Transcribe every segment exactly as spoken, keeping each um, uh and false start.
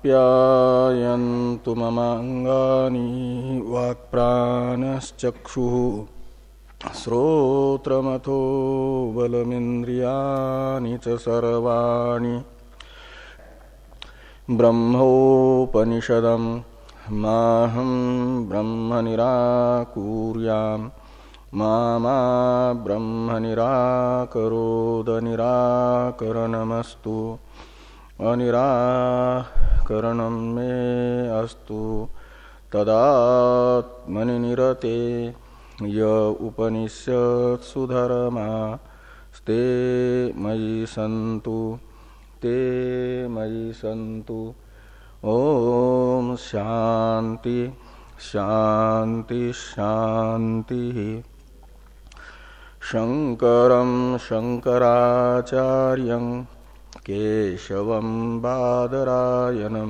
आप्यायन्तु ममाङ्गानि वाक्प्राणश्चक्षुः श्रोत्रमथो बलमिन्द्रियाणि च सर्वाणि ब्रह्मोपनिषदम् माहं ब्रह्म निराकुर्याम् मा मा ब्रह्म निराकरोद निराकरणमस्तु अनिराकरणं मे अस्तु तदात्मनि निरते य उपनिषत्सु धर्मा स्ते मयि सन्तु ते मयि सन्तु। ओम शांति शांति शांति। शंकरं शंकराचार्यं केशवं बादरायणं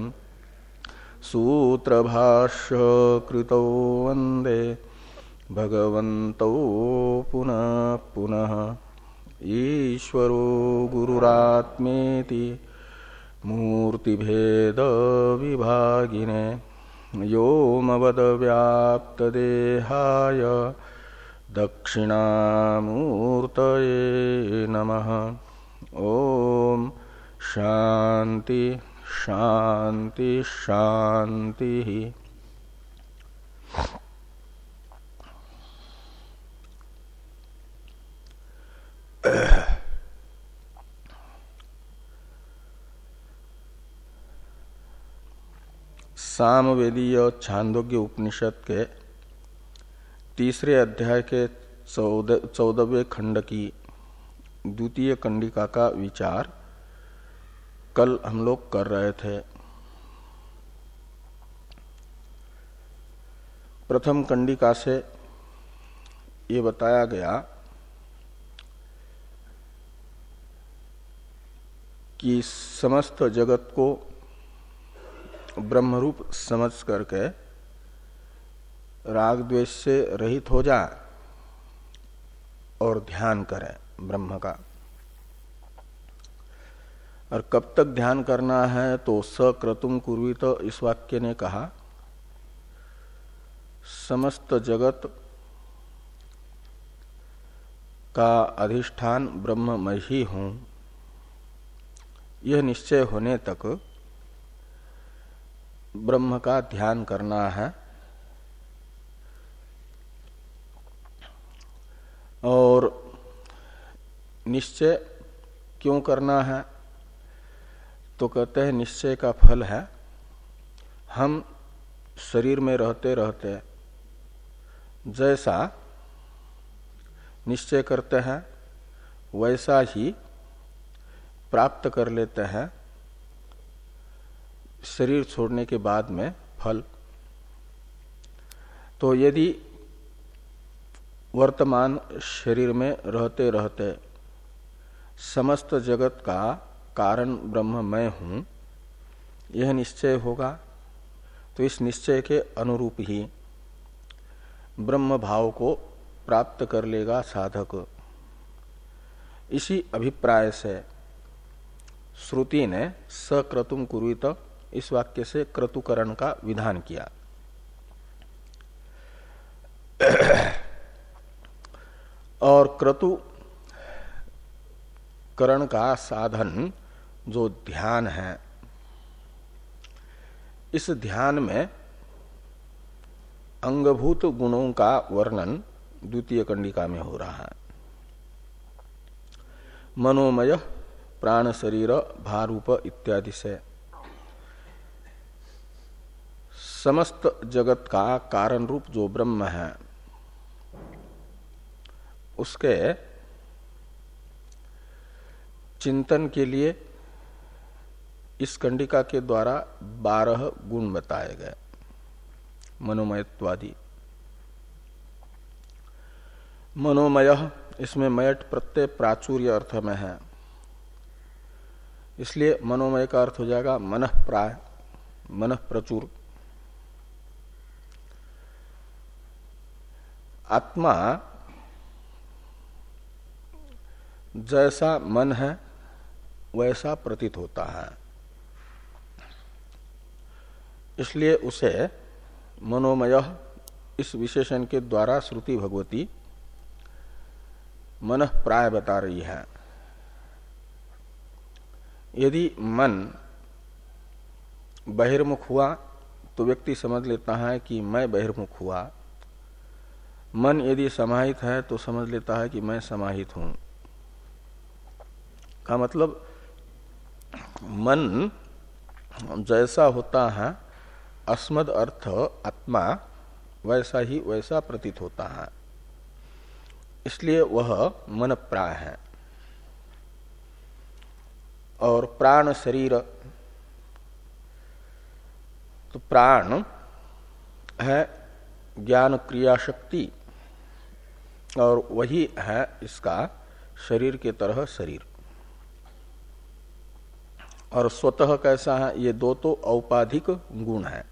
सूत्रभाष्य कृतौ वन्दे भगवन्तौ पुनः पुनः। ईश्वरो गुरुरात्मेति मूर्तिभेद विभागिने व्योमवद्व्याप्तदेहाय दक्षिणामूर्तये नमः। ओम शांति शांति शांति। सामवेदीय छांदोग्य उपनिषद के तीसरे अध्याय के चौदहवें खंड की द्वितीय कंडिका का विचार कल हम लोग कर रहे थे। प्रथम कंडिका से ये बताया गया कि समस्त जगत को ब्रह्मरूप समझ करके राग द्वेष से रहित हो जाए और ध्यान करें ब्रह्म का। और कब तक ध्यान करना है तो सक्रतुम कुर्वीत इस वाक्य ने कहा समस्त जगत का अधिष्ठान ब्रह्म मैं ही हूं, यह निश्चय होने तक ब्रह्म का ध्यान करना है। और निश्चय क्यों करना है तो कहते हैं निश्चय का फल है हम शरीर में रहते रहते जैसा निश्चय करते हैं वैसा ही प्राप्त कर लेते हैं शरीर छोड़ने के बाद में फल। तो यदि वर्तमान शरीर में रहते रहते समस्त जगत का कारण ब्रह्म मैं हूं यह निश्चय होगा तो इस निश्चय के अनुरूप ही ब्रह्म भाव को प्राप्त कर लेगा साधक। इसी अभिप्राय से श्रुति ने सक्रतुम कुर्वीत इस वाक्य से क्रतुकरण का विधान किया। और क्रतुकरण का साधन जो ध्यान है, इस ध्यान में अंगभूत गुणों का वर्णन द्वितीय कंडिका में हो रहा है। मनोमय, प्राण, शरीर, भारूप इत्यादि से समस्त जगत का कारण रूप जो ब्रह्म है उसके चिंतन के लिए इस कंडिका के द्वारा बारह गुण बताए गए मनोमयत्वादि। मनोमय इसमें मयट प्रत्यय प्राचुर्य अर्थ में है, इसलिए मनोमय का अर्थ हो जाएगा मनः प्राय, मनः प्रचुर। आत्मा जैसा मन है वैसा प्रतीत होता है। इसलिए उसे मनोमय इस विशेषण के द्वारा श्रुति भगवती मन प्राय बता रही है। यदि मन बहिर्मुख हुआ तो व्यक्ति समझ लेता है कि मैं बहिर्मुख हुआ, मन यदि समाहित है तो समझ लेता है कि मैं समाहित हूं। का मतलब मन जैसा होता है अस्मद अर्थ आत्मा वैसा ही वैसा प्रतीत होता है, इसलिए वह मन प्राण है। और प्राण शरीर, तो प्राण है ज्ञान क्रिया शक्ति और वही है इसका शरीर के तरह शरीर। और स्वतः कैसा है, ये दो तो औपाधिक गुण है,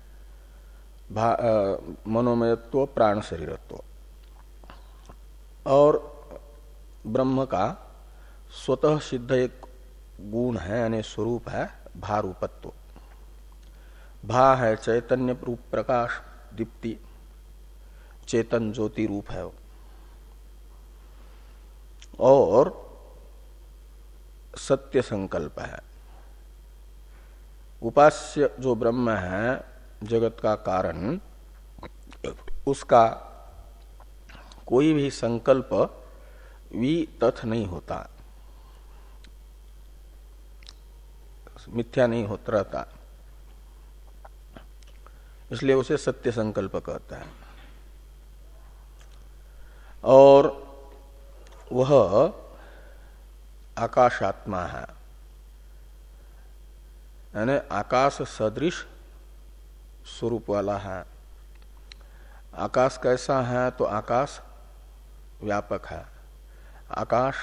मनोमयत्व प्राण शरीरत्व। और ब्रह्म का स्वतः सिद्ध एक गुण है यानी स्वरूप है भारूपत्व। भा है चैतन्य रूप प्रकाश दीप्ति, चेतन ज्योति रूप है। और सत्य संकल्प है। उपास्य जो ब्रह्म है जगत का कारण, उसका कोई भी संकल्प वितथ नहीं होता, मिथ्या नहीं होता रहता, इसलिए उसे सत्य संकल्प कहता है। और वह आकाशात्मा है, यानी आकाश सदृश स्वरूप वाला है। आकाश कैसा है, तो आकाश व्यापक है, आकाश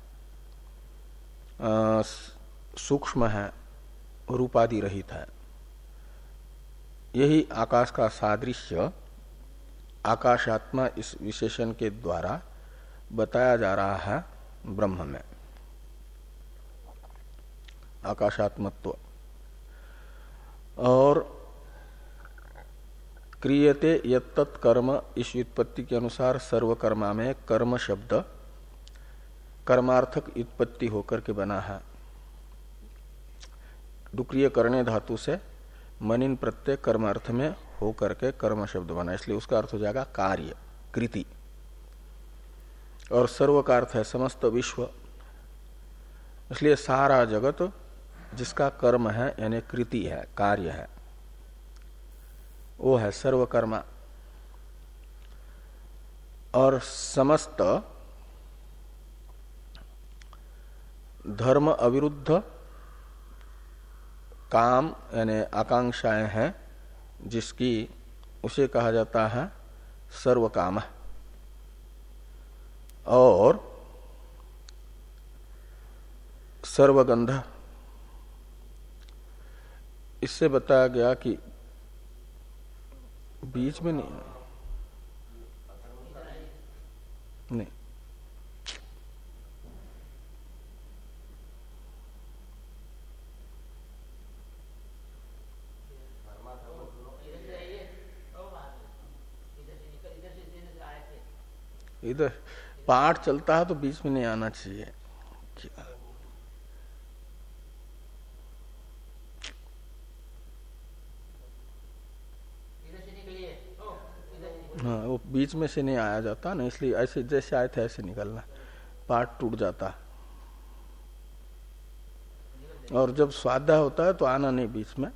सूक्ष्म है, रूपादि रहित है। यही आकाश का सादृश्य आकाशात्मा इस विशेषण के द्वारा बताया जा रहा है ब्रह्म में, आकाशात्मत्व। और क्रियते यत्तत् कर्म, इस व्युत्पत्ति के अनुसार सर्वकर्मा में कर्म शब्द कर्मार्थक उत्पत्ति होकर के बना है। डुक्रिय करने धातु से मनिन प्रत्यय कर्मार्थ में होकर के कर्म शब्द बना, इसलिए उसका अर्थ हो जाएगा कार्य कृति। और सर्व का अर्थ है समस्त विश्व, इसलिए सारा जगत जिसका कर्म है यानी कृति है, कार्य है, वो है सर्वकर्मा। और समस्त धर्म अविरुद्ध काम यानी आकांक्षाएं हैं जिसकी, उसे कहा जाता है सर्वकाम। और सर्वगंध, इससे बताया गया कि बीच में नहीं नहीं इधर पाठ चलता है तो बीच में नहीं आना चाहिए। हाँ, वो बीच में से नहीं आया जाता ना, इसलिए ऐसे जैसे आए थे ऐसे निकलना, पाठ टूट जाता। और जब स्वाध्याय होता है तो आना नहीं बीच में।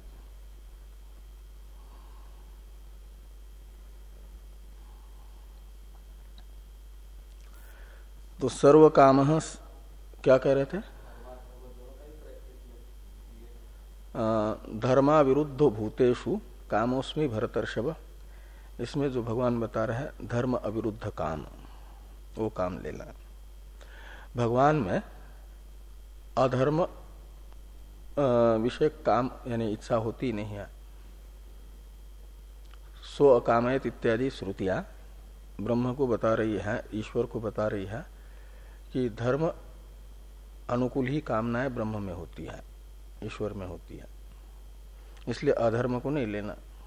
तो सर्व काम क्या कह रहे थे, धर्मा विरुद्ध भूतेषु कामोस्मि भरतर्षभ। इसमें जो भगवान बता रहे हैं धर्म अविरुद्ध काम, वो काम लेना। भगवान में अधर्म विषय काम यानी इच्छा होती नहीं है। सो अकामयत इत्यादि श्रुतियां ब्रह्म को बता रही है, ईश्वर को बता रही है कि धर्म अनुकूल ही कामनाएं ब्रह्म में होती है, ईश्वर में होती है, इसलिए अधर्म को नहीं लेना।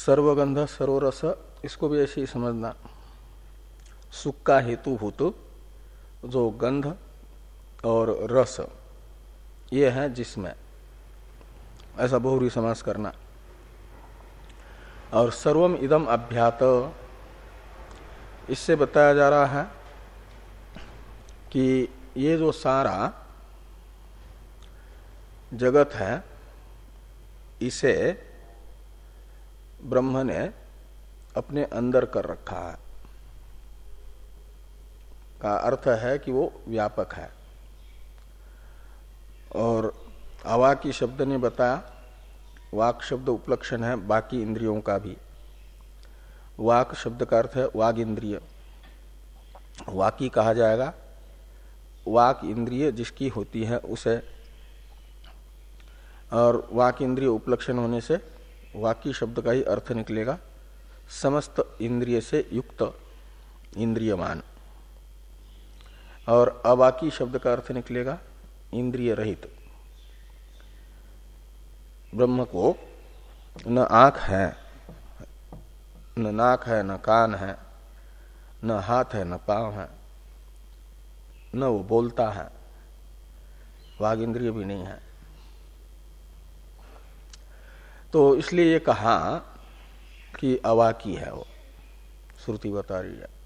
सर्वगंध सर्वरस, इसको भी ऐसे ही समझना। सुख का हेतुभूत जो गंध और रस ये है जिसमें, ऐसा बहुरी समास करना। और सर्वम इदम अभ्यात, इससे बताया जा रहा है कि ये जो सारा जगत है इसे ब्रह्म ने अपने अंदर कर रखा है, का अर्थ है कि वो व्यापक है। और अवाकी शब्द ने बताया, वाक शब्द उपलक्षण है बाकी इंद्रियों का भी। वाक शब्द का अर्थ है वाग इंद्रिय, वाकी कहा जाएगा वाक इंद्रिय जिसकी होती है उसे। और वाक इंद्रिय उपलक्षण होने से वाकी शब्द का ही अर्थ निकलेगा समस्त इंद्रिय से युक्त इंद्रियमान, और अवाकी शब्द का अर्थ निकलेगा इंद्रिय रहित। ब्रह्म को न आंख है, न नाक है, न कान है, न हाथ है, न पांव है, न वो बोलता है, वाग इंद्रिय भी नहीं है। तो इसलिए ये कहा कि अवाकी है, वो श्रुति बता रही है।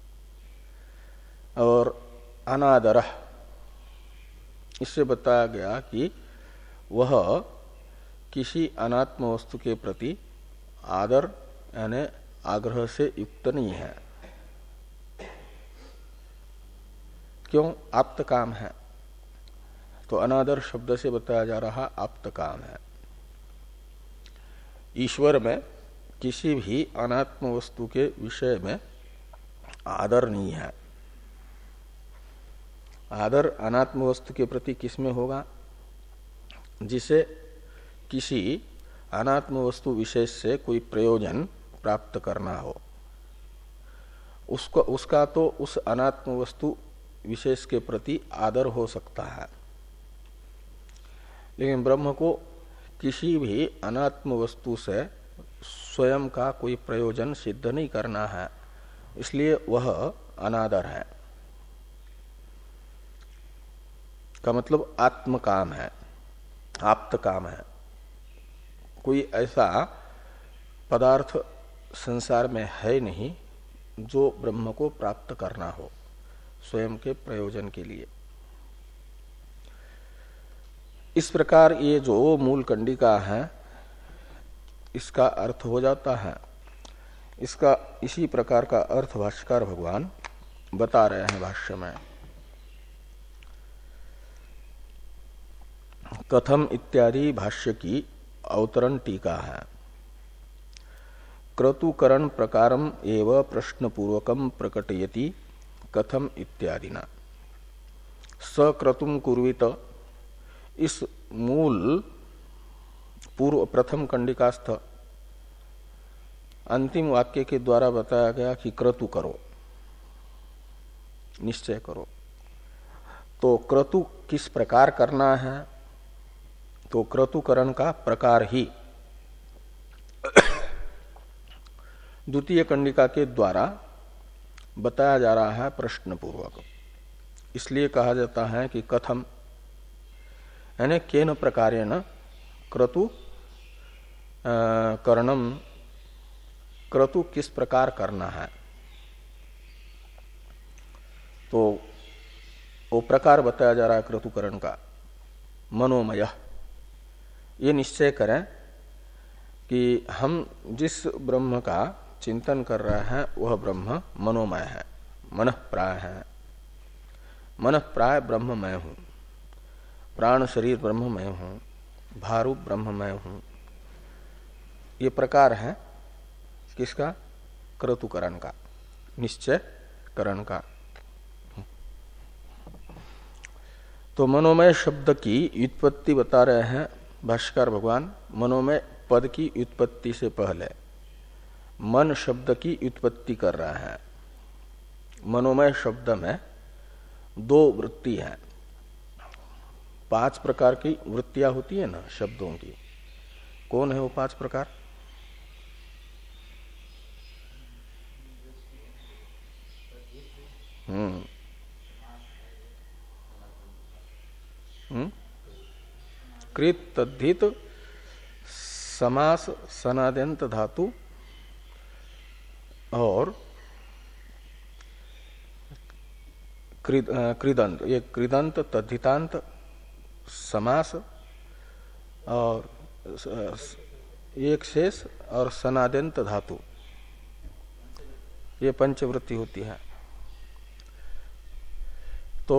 और अनादर, इससे बताया गया कि वह किसी अनात्म वस्तु के प्रति आदर यानी आग्रह से युक्त नहीं है। क्यों? आप्त काम है। तो अनादर शब्द से बताया जा रहा आप्त काम है। ईश्वर में किसी भी अनात्म वस्तु के विषय में आदर नहीं है। आदर अनात्म वस्तु के प्रति किसमें होगा? जिसे किसी अनात्म वस्तु विशेष से कोई प्रयोजन प्राप्त करना हो, उसको उसका तो उस अनात्म वस्तु विशेष के प्रति आदर हो सकता है, लेकिन ब्रह्म को किसी भी अनात्म वस्तु से स्वयं का कोई प्रयोजन सिद्ध नहीं करना है, इसलिए वह अनादर है। का मतलब आत्म काम है, आप्त काम है। कोई ऐसा पदार्थ संसार में है नहीं जो ब्रह्म को प्राप्त करना हो स्वयं के प्रयोजन के लिए। इस प्रकार ये जो मूल कंडिका है इसका अर्थ हो जाता है। इसका इसी प्रकार का अर्थ भाष्यकार भगवान बता रहे हैं भाष्य में। कथम इत्यादि भाष्य की अवतरण टीका है। क्रतुकरण प्रकारम एव प्रश्नपूर्वकम प्रकटयति कथम इत्यादिना। सक्रतुम कुर्वित, इस मूल पूर्व प्रथम कंडिकास्थ अंतिम वाक्य के द्वारा बताया गया कि क्रतु करो, निश्चय करो। तो क्रतु किस प्रकार करना है? तो क्रतुकरण का प्रकार ही द्वितीय कंडिका के द्वारा बताया जा रहा है प्रश्न पूर्वक। इसलिए कहा जाता है कि कथम यानी केन प्रकारेण क्रतु करणम, क्रतु किस प्रकार करना है। तो वो प्रकार बताया जा रहा है क्रतुकरण का मनोमय। ये निश्चय करें कि हम जिस ब्रह्म का चिंतन कर रहे हैं वह ब्रह्म मनोमय है, मनःप्राय है। मनःप्राय ब्रह्म मैं हूं, प्राण शरीर ब्रह्म मैं हूं, भारूप ब्रह्म मैं हूं। ये प्रकार है किसका? क्रतुकरण का, निश्चय करण का। तो मनोमय शब्द की व्युत्पत्ति बता रहे हैं भाष्यकार भगवान। मनोमय पद की व्युत्पत्ति से पहले मन शब्द की व्युत्पत्ति कर रहा है। मनोमय शब्द में दो वृत्ति है। पांच प्रकार की वृत्तियां होती है ना शब्दों की। कौन है वो पांच प्रकार? हम्म हम्म कृत तद्धित समास सनाद्यंत धातु और कृदंत, ये कृदंत तद्धितांत समास और एक शेष और सनाद्यंत धातु, ये पंचवृत्ति होती है। तो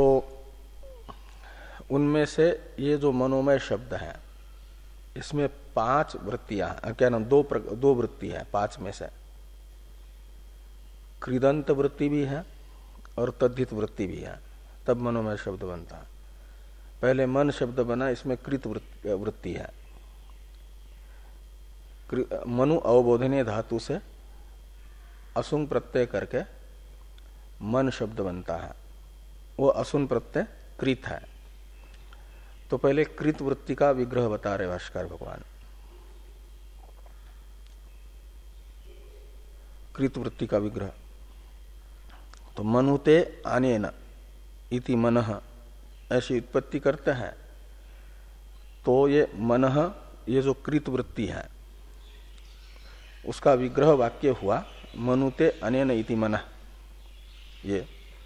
उनमें से ये जो मनोमय शब्द है इसमें पांच वृत्तियां, क्या नाम, दो दो वृत्ति है पांच में से। कृदंत वृत्ति भी है और तद्धित वृत्ति भी है, तब मनोमय शब्द बनता है। पहले मन शब्द बना, इसमें कृत वृत्ति है। मनु अवबोधनीय धातु से असुंग प्रत्यय करके मन शब्द बनता है, वो असुन प्रत्यय कृत है। तो पहले कृत वृत्ति का विग्रह बता रहे भाष्कर भगवान। कृत वृत्ति का विग्रह तो मनुते अनेन इति मनः, ऐसी उत्पत्ति करते हैं। तो ये मनः, ये जो कृत वृत्ति है उसका विग्रह वाक्य हुआ मनुते अनेन इति मनः। ये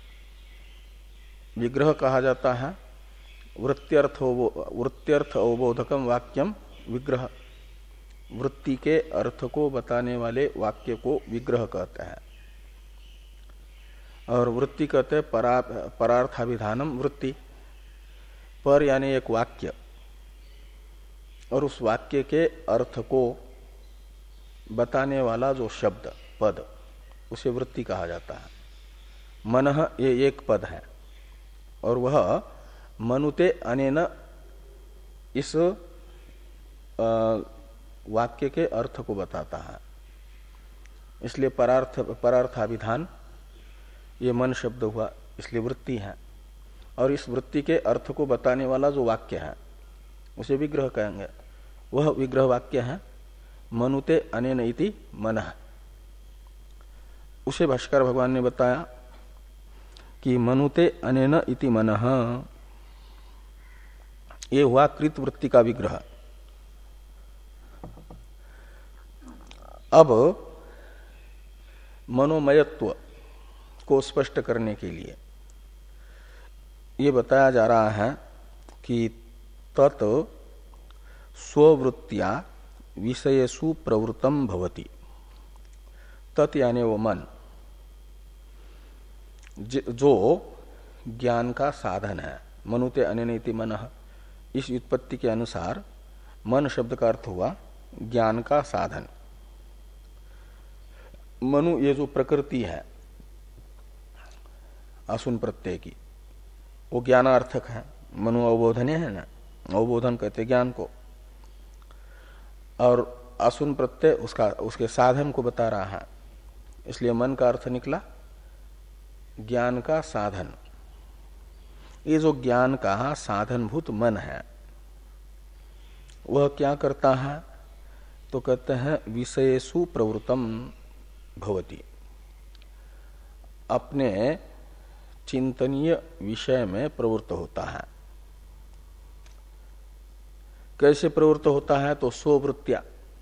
विग्रह कहा जाता है वृत्त्यर्थ वृत्त्यर्थ अवबोधकम वाक्यम विग्रह, वृत्ति के अर्थ को बताने वाले वाक्य को विग्रह कहते हैं। और वृत्ति कहते हैं परा, परार्थाभिधानम वृत्ति, पर यानी एक वाक्य और उस वाक्य के अर्थ को बताने वाला जो शब्द पद, उसे वृत्ति कहा जाता है। मनः ये एक पद है और वह मनुते अनेन इस वाक्य के अर्थ को बताता है। इसलिए परार्थ परार्थाभिधान ये मन शब्द हुआ, इसलिए वृत्ति है। और इस वृत्ति के अर्थ को बताने वाला जो वाक्य है उसे विग्रह कहेंगे। वह विग्रह वाक्य है मनुते अनेन इति मनः। उसे भाष्कर भगवान ने बताया कि मनुते अनेन इति मनः, ये हुआ कृत वृत्ति का विग्रह। अब मनोमयत्व को स्पष्ट करने के लिए ये बताया जा रहा है कि तत् स्ववृत्त्या विषयेषु प्रवृत्तम भवति। तत् यानी वो मन, जो ज्ञान का साधन है। मनुते अनेन इति मनः, इस व्युत्पत्ति के अनुसार मन शब्द का अर्थ हुआ ज्ञान का साधन। मनु ये जो प्रकृति है असुन प्रत्यय की, वो ज्ञानार्थक है। मनु अवबोधनीय है ना, अवबोधन कहते ज्ञान को, और असुन प्रत्यय उसका उसके साधन को बता रहा है। इसलिए मन का अर्थ निकला ज्ञान का साधन। ये जो ज्ञान का साधनभूत मन है वह क्या करता है, तो कहते हैं विषयेषु प्रवृत्तम भवति, अपने चिंतनीय विषय में प्रवृत्त होता है। कैसे प्रवृत्त होता है, तो स्ववृत्त्या,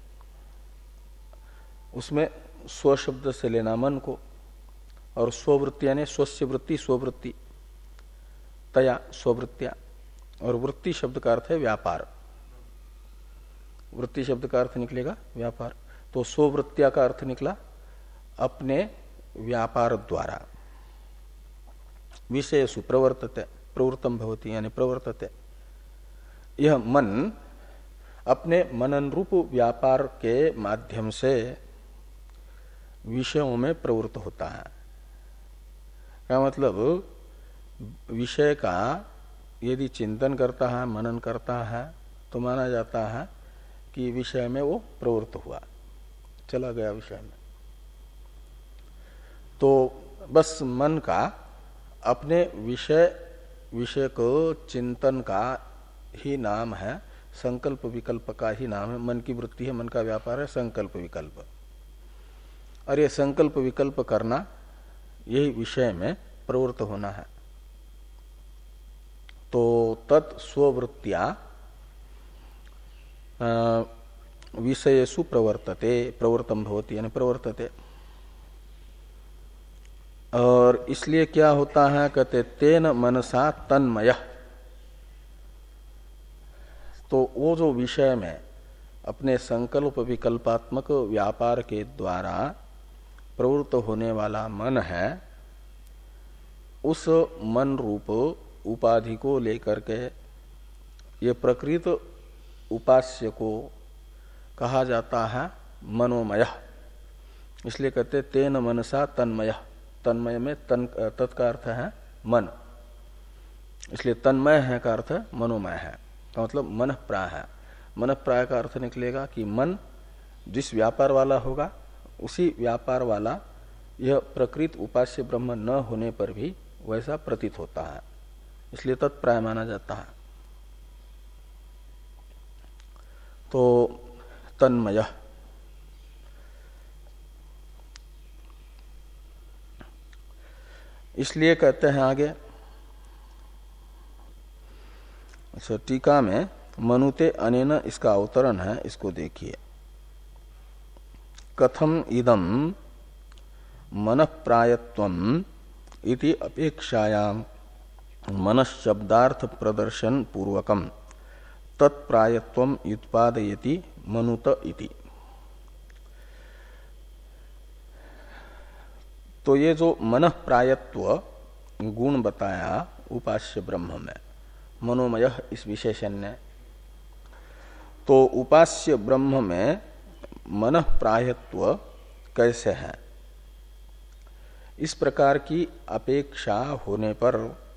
उसमें स्व शब्द से लेना मन को, और स्ववृत्ति यानी स्वस्य वृत्ति स्ववृत्ति, तया स्ववृत्त्या। और वृत्ति शब्द का अर्थ है व्यापार, वृत्ति शब्द का अर्थ निकलेगा व्यापार। तो स्ववृत्त्या का अर्थ निकला अपने व्यापार द्वारा। विषयसु प्रवर्तते, प्रवृत्तम भवति यानी प्रवर्तते। यह मन अपने मनन रूप व्यापार के माध्यम से विषयों में प्रवृत्त होता है। क्या मतलब, विषय का यदि चिंतन करता है, मनन करता है, तो माना जाता है कि विषय में वो प्रवृत्त हुआ, चला गया विषय में। तो बस मन का अपने विषय विषय को चिंतन का ही नाम है, संकल्प विकल्प का ही नाम है। मन की वृत्ति है, मन का व्यापार है संकल्प विकल्प। और ये संकल्प विकल्प करना, यही विषय में प्रवृत्त होना है। तो तत् स्ववृत्तिया विषयेषु प्रवर्तते, प्रवृत्तम भवति यानी प्रवर्तते। और इसलिए क्या होता है, कहते तेन मनसा तन्मय। तो वो जो विषय में अपने संकल्प विकल्पात्मक व्यापार के द्वारा प्रवृत्त होने वाला मन है, उस मन रूप उपाधि को लेकर के ये प्रकृत उपास्य को कहा जाता है मनोमय। इसलिए कहते तेन मनसा तन्मय। तन्मय में तन तत्का अर्थ है मन, इसलिए तन्मय है का अर्थ मनोमय है, का मतलब मन प्राय है। मन प्राय का अर्थ निकलेगा कि मन जिस व्यापार वाला होगा उसी व्यापार वाला यह प्रकृत उपास्य ब्रह्म न होने पर भी वैसा प्रतीत होता है, इसलिए तत्प्राय माना जाता है। तो तन्मय इसलिए कहते हैं आगे, अच्छा टीका में मनुते अनेन इसका अवतरण है, इसको देखिए। कथम इदम मनःप्रायत्वम इति अपेक्षायाम मनश्शब्दार्थ प्रदर्शन पूर्वकम तत्प्रायत्वम उत्पादयति मनुत इति। तो ये जो मनःप्रायत्व गुण बताया उपास्य ब्रह्म में, मनोमय इस विशेषण ने, तो उपास्य ब्रह्म में मनःप्रायत्व कैसे है, इस प्रकार की अपेक्षा होने पर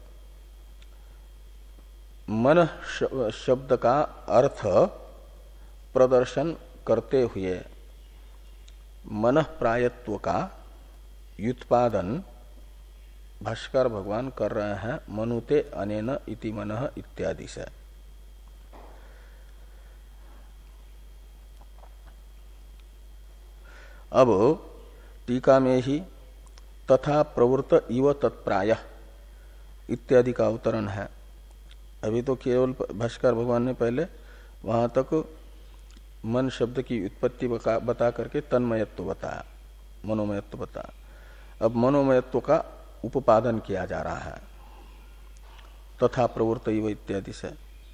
मन शब्द का अर्थ प्रदर्शन करते हुए मनःप्रायत्व का व्युत्पादन भाष्कर भगवान कर रहे हैं मनुते अनेन इति मनः इत्यादि से। अब टीका में ही तथा प्रवृत्त इव तत्प्राय इत्यादि का अवतरण है। अभी तो केवल भाष्कर भगवान ने पहले वहां तक मन शब्द की उत्पत्ति बता करके तन्मयत्व बताया, मनोमयत्व बताया। अब मनोमयत्व का उपादन किया जा रहा है तथा प्रवृत्त इव इत्यादि से।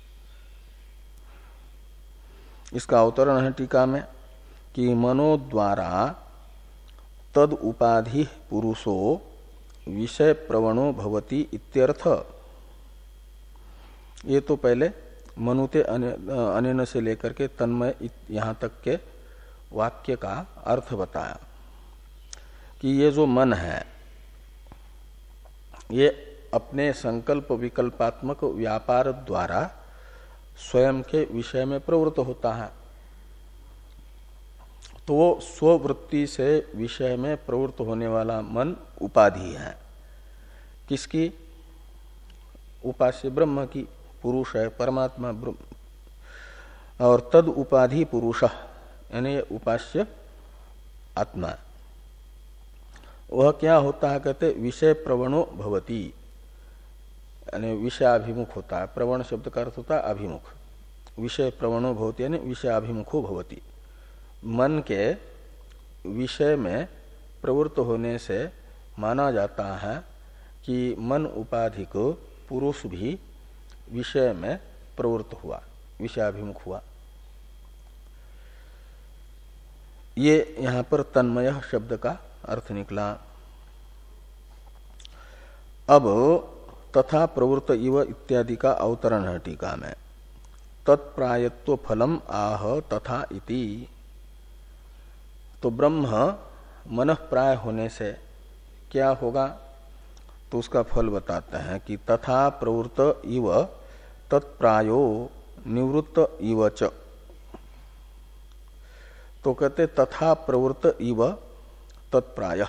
इसका अवतरण है टीका में कि मनो द्वारा तद उपाधि पुरुषो विषय प्रवणो भवति इत्यर्थ। ये तो पहले मनुते अनेन से लेकर के तन्मय यहां तक के वाक्य का अर्थ बताया कि ये जो मन है ये अपने संकल्प विकल्पात्मक व्यापार द्वारा स्वयं के विषय में प्रवृत्त होता है। तो वो स्ववृत्ति से विषय में प्रवृत्त होने वाला मन उपाधि है। किसकी? उपास्य ब्रह्म की, पुरुष है परमात्मा ब्रह्म। और तद उपाधि पुरुष यानी उपास्य आत्मा, वह क्या होता है कहते विषय प्रवणो भवति, यानी विषयाभिमुख होता है। प्रवण शब्द का अर्थ होता है अभिमुख। विषय प्रवणो भवति यानी विषयाभिमुखो भवति। मन के विषय में प्रवृत्त होने से माना जाता है कि मन उपाधि को पुरुष भी विषय में प्रवृत्त हुआ, विषयाभिमुख हुआ। ये यहां पर तन्मय शब्द का अर्थ निकला। अब तथा प्रवृत्त इव इत्यादि का अवतरण है टीका में। तत्प्रायत्व फलम आह तथा इति। तो ब्रह्म मनःप्राय होने से क्या होगा, तो उसका फल बताते हैं कि तथा प्रवृत्त इव तत्प्रायो निवृत्त इव च। तो कहते तथा प्रवृत्त इव तत्प्राय।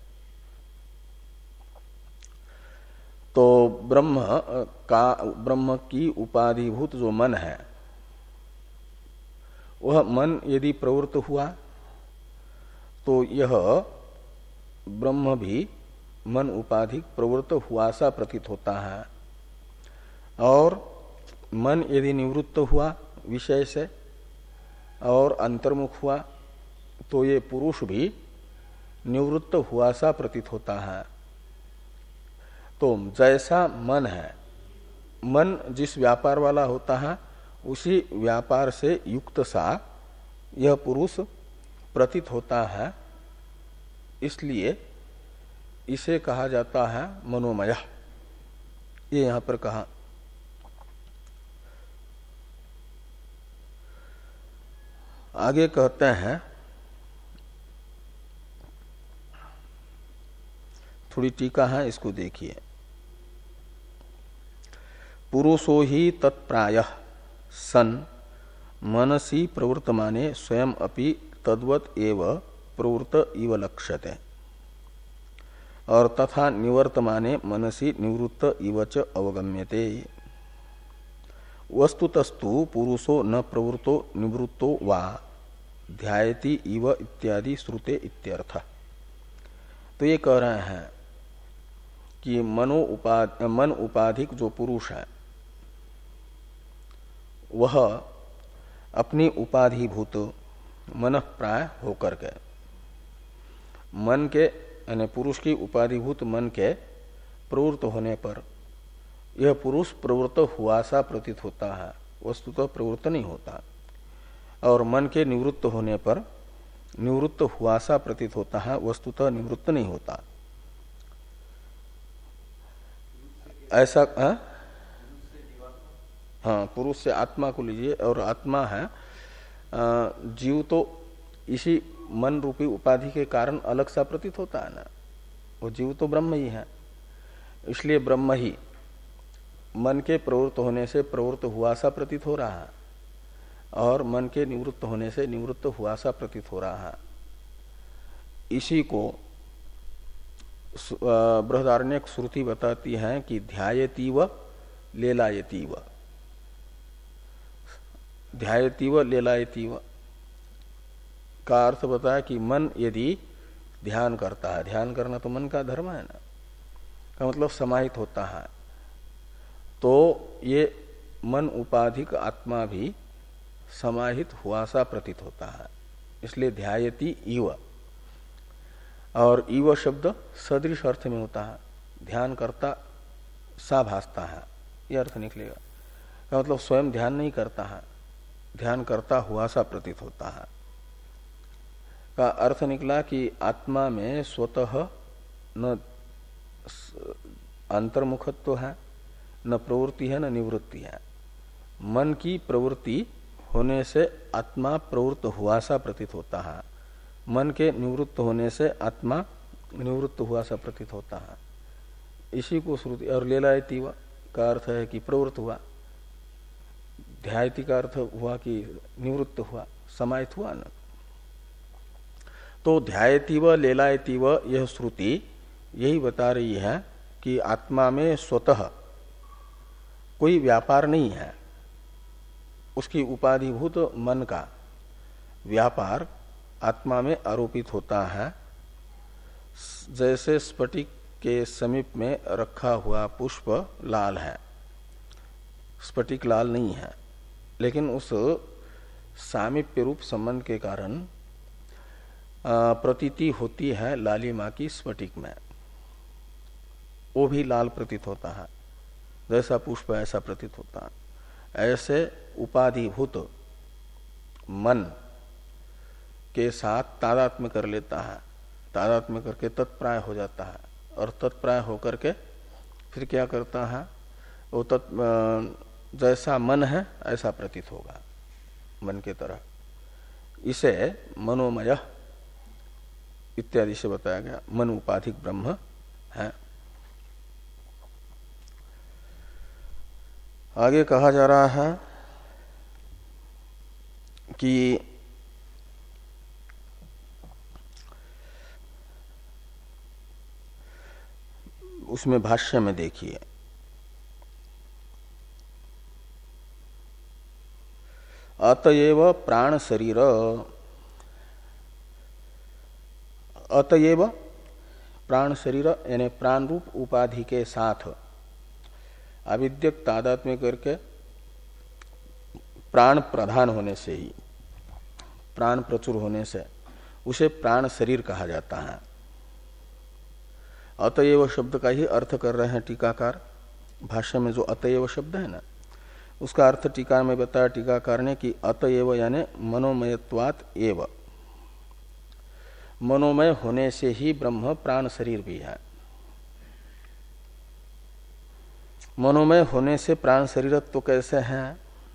तो ब्रह्म का, ब्रह्म की उपाधिभूत जो मन है, वह मन यदि प्रवृत्त हुआ तो यह ब्रह्म भी मन उपाधिक प्रवृत्त हुआ सा प्रतीत होता है। और मन यदि निवृत्त हुआ विषय से और अंतर्मुख हुआ तो ये पुरुष भी निवृत्त हुआ सा प्रतीत होता है। तो जैसा मन है, मन जिस व्यापार वाला होता है उसी व्यापार से युक्त सा यह पुरुष प्रतीत होता है, इसलिए इसे कहा जाता है मनोमय। ये यहां पर कहा। आगे कहते हैं, थोड़ी टीका है, इसको देखिए। पुरुषो ही तत्प्रायः सन मनसी प्रवृत्तमाने स्वयं अपि तद्वत एव प्रवृत्त इव लक्ष्यते, और तथा निवर्तमाने मनसी निवृत्त इव च अवगम्यते। वस्तुतस्तु पुरुषो न प्रवृत्तो निवृत्तो वा ध्यायति इव इत्यादि श्रुते इत्यर्थ। तो ये कह रहे हैं कि मनो उपाध मन उपाधिक जो पुरुष है वह अपनी उपाधिभूत मन प्राय होकर के मन के यानी पुरुष की उपाधिभूत मन के प्रवृत्त होने पर यह पुरुष प्रवृत्त हुआ सा प्रतीत होता है, वस्तुतः प्रवृत्त नहीं होता। और मन के निवृत्त होने पर निवृत्त हुआ सा प्रतीत होता है, वस्तुतः निवृत्त नहीं होता। ऐसा आ? हाँ, पुरुष से आत्मा को लीजिए, और आत्मा है जीव तो इसी मन रूपी उपाधि के कारण अलग सा प्रतीत होता है ना, वो जीव तो ब्रह्म ही है। इसलिए ब्रह्म ही मन के प्रवृत्त होने से प्रवृत्त हुआ सा प्रतीत हो रहा है, और मन के निवृत्त होने से निवृत्त हुआ सा प्रतीत हो रहा है। इसी को बृहदारण्यक श्रुति बताती है कि ध्यायतीव लेलायतीव, ध्यायतीव लेलायतीव का अर्थ बताया कि मन यदि ध्यान करता है, ध्यान करना तो मन का धर्म है ना, का मतलब समाहित होता है, तो ये मन उपाधिक आत्मा भी समाहित हुआ सा प्रतीत होता है। इसलिए ध्यायति इव, और इव शब्द सदृश अर्थ में होता है, ध्यान करता सा भासता है, यह अर्थ निकलेगा। का मतलब स्वयं ध्यान नहीं करता है, ध्यान करता हुआ सा प्रतीत होता है। का अर्थ निकला कि आत्मा में स्वतः न अंतर्मुखत्व है, न प्रवृत्ति है, न निवृत्ति है। मन की प्रवृत्ति होने से आत्मा प्रवृत्त हुआ सा प्रतीत होता है, मन के निवृत्त होने से आत्मा निवृत्त हुआ सा प्रतीत होता है। इसी को श्रुति और लेलायती का अर्थ है कि प्रवृत्त हुआ, ध्यायति का अर्थ हुआ कि निवृत्त हुआ, समाहित हुआ न। तो ध्यायतीव लेलायतीव यह श्रुति यही बता रही है कि आत्मा में स्वतः कोई व्यापार नहीं है, उसकी उपाधिभूत मन का व्यापार आत्मा में आरोपित होता है। जैसे स्फटिक के समीप में रखा हुआ पुष्प लाल है, स्फटिक लाल नहीं है, लेकिन उस सामीप्य रूप संबंध के कारण प्रतीति होती है लालिमा की स्फटिक में, वो भी लाल प्रतीत होता है, जैसा पुष्प ऐसा प्रतीत होता है। ऐसे उपाधिभूत मन के साथ तादात्म्य कर लेता है, तादात्म्य करके तत्प्राय हो जाता है, और तत्प्राय होकर के फिर क्या करता है, वो तत् जैसा मन है ऐसा प्रतीत होगा, मन के तरह। इसे मनोमय इत्यादि से बताया गया, मन उपाधिक ब्रह्म है। आगे कहा जा रहा है कि उसमें भाष्य में देखिए, अतएव प्राण शरीर, अतएव प्राण शरीर यानी प्राण रूप उपाधि के साथ अविद्यक तादात्म्य करके प्राण प्रधान होने से ही, प्राण प्रचुर होने से उसे प्राण शरीर कहा जाता है। अतएव शब्द का ही अर्थ कर रहे हैं टीकाकार। भाष्य में जो अतएव शब्द है ना, उसका अर्थ टीका में बताया टीकाकार ने कि अतएव यानी मनोमयत्वात् एव, मनोमय होने से ही ब्रह्म प्राण शरीर भी है। मनोमय होने से प्राण शरीरत्व तो कैसे है?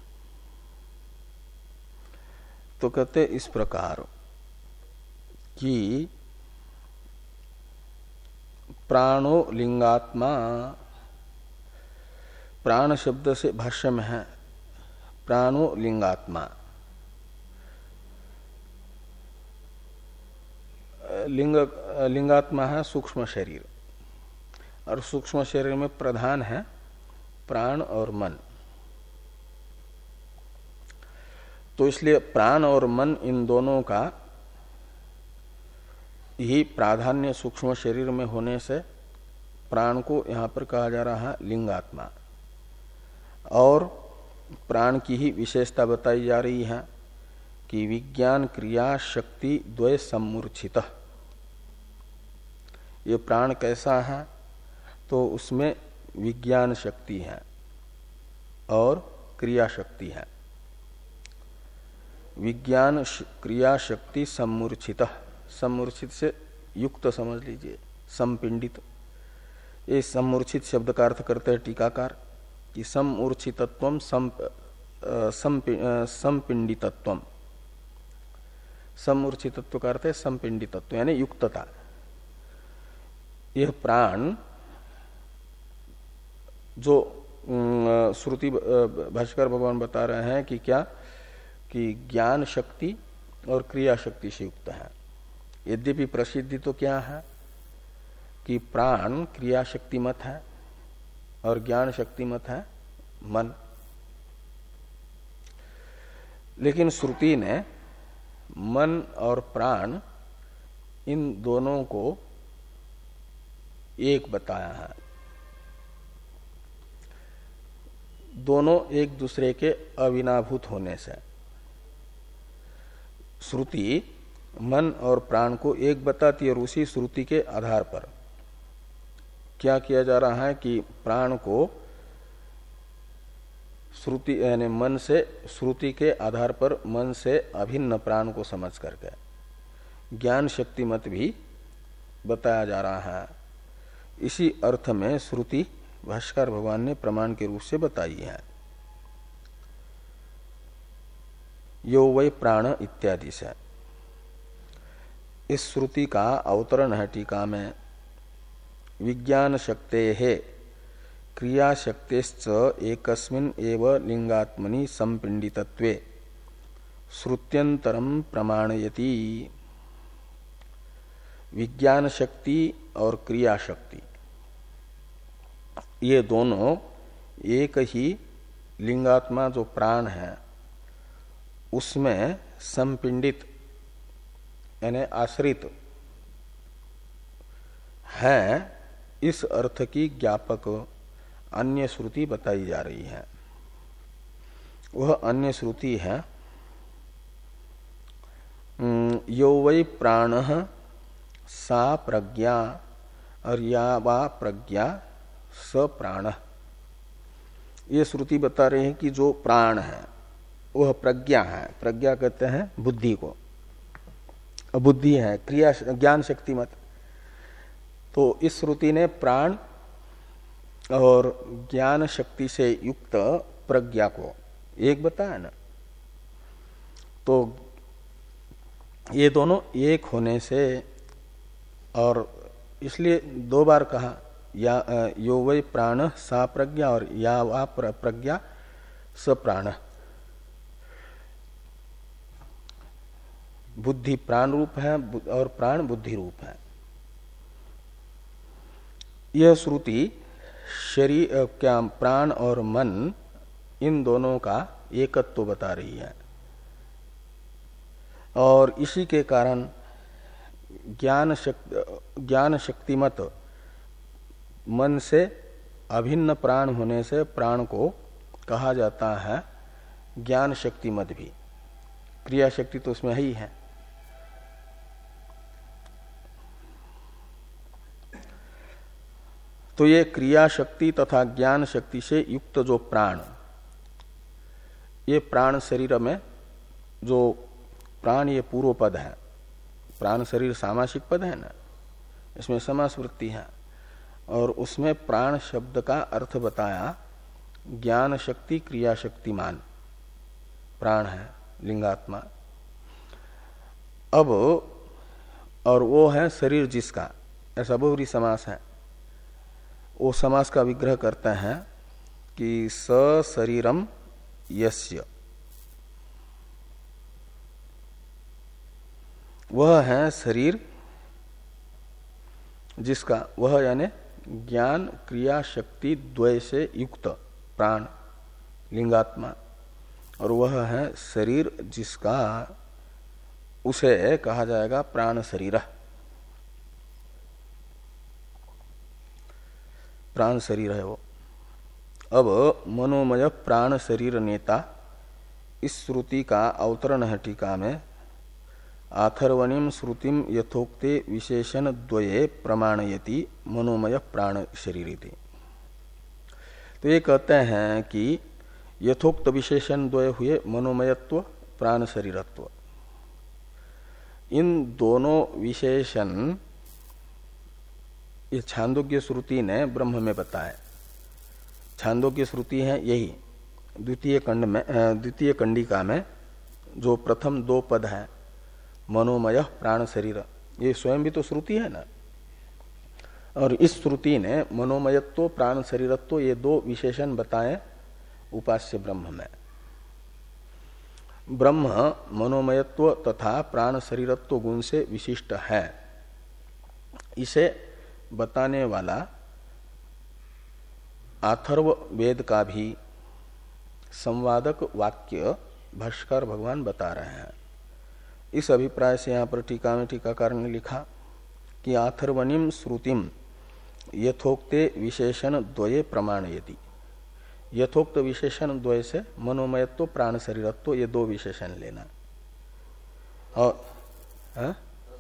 तो कहते इस प्रकार कि प्राणो लिंगात्मा, प्राण शब्द से भाष्य में है प्राणो लिंगात्मा। लिंग लिंगात्मा है सूक्ष्म शरीर, और सूक्ष्म शरीर में प्रधान है प्राण और मन। तो इसलिए प्राण और मन इन दोनों का ही प्राधान्य सूक्ष्म शरीर में होने से प्राण को यहां पर कहा जा रहा है लिंगात्मा, और प्राण की ही विशेषता बताई जा रही है कि विज्ञान क्रिया शक्ति द्वय सम्मूर्छित। ये प्राण कैसा है? तो उसमें विज्ञान शक्ति है और क्रिया शक्ति है। विज्ञान क्रिया शक्ति सम्मूर्छित, सम्मूर्छित से युक्त समझ लीजिए, संपिंडित। ये सम्मूर्छित शब्द का अर्थ करते हैं टीकाकार कि सम्मूर्छितत्वम संपिंडितत्वम। सम्मूर्छितत्व का अर्थ है संपिंडितत्व यानी युक्तता। यह प्राण जो श्रुति भाष्कर भगवान बता रहे हैं कि क्या, कि ज्ञान शक्ति और क्रिया शक्ति से युक्त है। यद्यपि प्रसिद्धि तो क्या है कि प्राण क्रिया शक्तिमत है और ज्ञान शक्तिमत है मन, लेकिन श्रुति ने मन और प्राण इन दोनों को एक बताया है। दोनों एक दूसरे के अविनाभूत होने से श्रुति मन और प्राण को एक बताती है, और उसी श्रुति के आधार पर क्या किया जा रहा है कि प्राण को श्रुति यानी मन से, श्रुति के आधार पर मन से अभिन्न प्राण को समझ करके ज्ञान शक्ति मत भी बताया जा रहा है। इसी अर्थ में श्रुति भाष्कर भगवान ने प्रमाण के रूप से बताई है। यो वै प्राण इत्यादि से इस श्रुति का अवतरण है टीका में। विज्ञान शक्तेः क्रिया शक्तेश्च एकस्मिन् एव लिंगात्मनि संपिंडितत्वे श्रुत्यंतरम प्रमाणयति। विज्ञान शक्ति और क्रिया शक्ति ये दोनों एक ही लिंगात्मा जो प्राण है उसमें संपिंडित यानी आश्रित है, इस अर्थ की ज्ञापक अन्य श्रुति बताई जा रही है। वह अन्य श्रुति है यो वै प्राणः सा प्रज्ञा, और या वा प्रज्ञा स प्राणः। ये श्रुति बता रही है कि जो प्राण है वह प्रज्ञा है। प्रज्ञा कहते हैं बुद्धि को, बुद्धि है क्रिया ज्ञान शक्ति मत। तो इस श्रुति ने प्राण और ज्ञान शक्ति से युक्त प्रज्ञा को एक बताया ना। तो ये दोनों एक होने से, और इसलिए दो बार कहा या यो वै प्राण सा प्रज्ञा और या वा प्रज्ञा स प्राण। बुद्धि प्राण रूप है और प्राण बुद्धि रूप है। यह श्रुति शरीर क्या प्राण और मन इन दोनों का एकत्व तो बता रही है, और इसी के कारण ज्ञान शक्ति ज्ञान शक्तिमत मन से अभिन्न प्राण होने से प्राण को कहा जाता है ज्ञान शक्तिमत भी। क्रिया शक्ति तो उसमें ही है। तो ये क्रिया शक्ति तथा ज्ञान शक्ति से युक्त जो प्राण, ये प्राण शरीर में जो प्राण, ये पूर्व पद है। प्राण शरीर सामासिक पद है ना, इसमें समास वृत्ति है। और उसमें प्राण शब्द का अर्थ बताया ज्ञान शक्ति क्रिया शक्तिमान प्राण है, लिंगात्मा। अब और वो है शरीर जिसका, ऐसा बहुरी समास है। वो समास का विग्रह करते हैं कि स शरीरम यस्य, वह है शरीर जिसका, वह यानी ज्ञान क्रिया शक्ति द्वय से युक्त प्राण लिंगात्मा, और वह है शरीर जिसका, उसे कहा जाएगा प्राण शरीर। प्राण शरीर है वो। अब मनोमय प्राण शरीर नेता, इस श्रुति का अवतरण है टीका में, आथर्वणीम श्रुतिम यथोक्ते विशेषण द्वये प्रमाणयति मनोमय प्राण शरीरिति। तो ये कहते हैं कि यथोक्त विशेषण द्वय हुए मनोमयत्व प्राण शरीरत्व। इन दोनों विशेषण ये छांदोग्य श्रुति ने ब्रह्म में बताया। छांदोग्य श्रुति है यही द्वितीय खंड में, द्वितीय कंडिका में जो प्रथम दो पद है मनोमय प्राण शरीर, ये स्वयं भी तो श्रुति है ना। और इस श्रुति ने मनोमयत्व प्राण शरीरत्व ये दो विशेषण बताए उपास्य ब्रह्म में। ब्रह्म मनोमयत्व तथा प्राण शरीरत्व गुण से विशिष्ट है, इसे बताने वाला अथर्व वेद का भी संवादक वाक्य भाष्कर भगवान बता रहे हैं। इस अभिप्राय से यहाँ पर टीका में टीकाकार ने लिखा कि आथर्वणीम श्रुतिम यथोक्ते विशेषण द्वये प्रमाणयति। यथोक्त विशेषण द्वय से मनोमयत्व प्राण शरीरत्व ये दो विशेषण लेना। और है?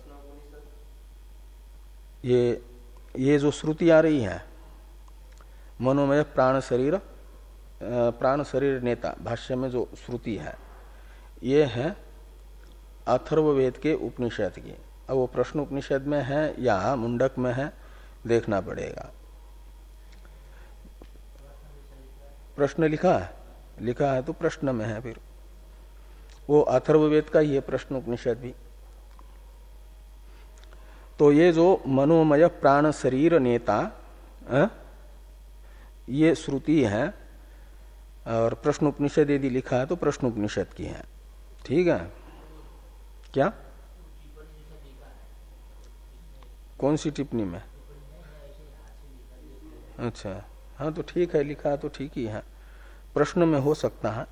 ये ये जो श्रुति आ रही है मनोमय प्राण शरीर, प्राण शरीर नेता, भाष्य में जो श्रुति है ये है अथर्ववेद के उपनिषद की। अब वो प्रश्न उपनिषद में है या मुंडक में है देखना पड़ेगा। प्रश्न लिखा है, लिखा है तो प्रश्न में है, फिर वो अथर्ववेद का ही है प्रश्न उपनिषद भी। तो ये जो मनोमय प्राण शरीर नेता है, ये श्रुति है। और प्रश्न उपनिषद यदि लिखा है तो प्रश्न उपनिषद की है। ठीक है, क्या कौन सी टिप्पणी में? अच्छा, हाँ तो ठीक है, लिखा तो ठीक ही है, प्रश्न में हो सकता है।